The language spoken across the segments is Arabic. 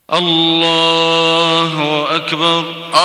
الله أكبر.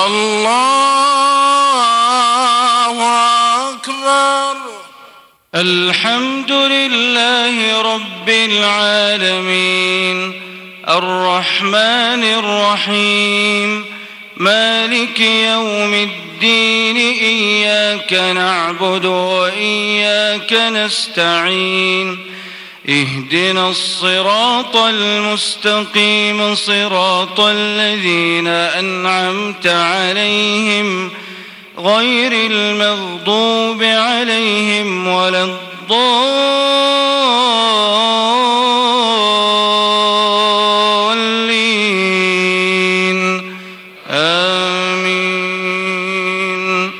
الله أكبر. الحمد لله رب العالمين الرحمن الرحيم مالك يوم الدين إياك نعبد وإياك نستعين اهدنا الصراط المستقيم صراط الذين أنعمت عليهم غير المغضوب عليهم ولا الضالين آمين.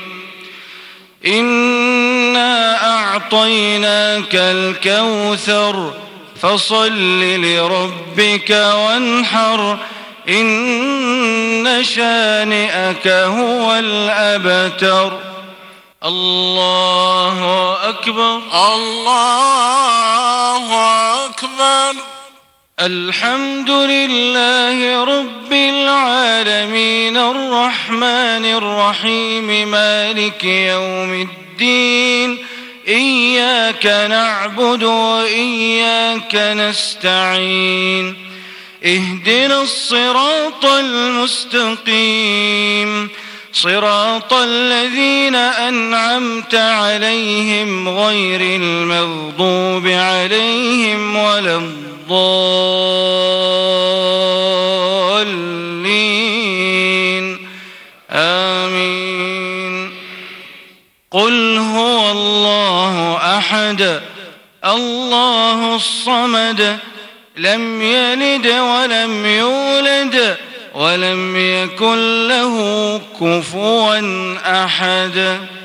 إنا أعطيناك الكوثر فصل لربك وانحر إن شانئك هو الأبتر. الله أكبر. الله أكبر. الحمد لله رب العالمين الرحمن الرحيم مالك يوم الدين إياك نعبد وإياك نستعين اهدنا الصراط المستقيم صراط الذين أنعمت عليهم غير المغضوب عليهم ولا الضالين آمين. قل هو الله أحد الله الصمد لم يلد ولم يولد ولم يكن له كفوا أحد.